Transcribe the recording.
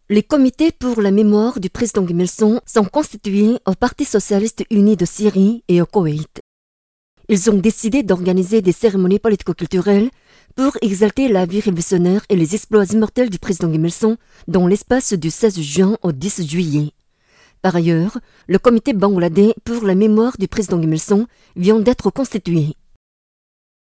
Les comités pour la mémoire du président Kim Il-sung sont constitués au Parti socialiste uni de Syrie et au Koweït. Ils ont décidé d'organiser des cérémonies politico-culturelles pour exalter la vie révolutionnaire et les exploits immortels du président Kim Il-sung dans l'espace du 16 juin au 10 juillet. Par ailleurs, le comité bangladais pour la mémoire du président Kim Il-sung vient d'être constitué.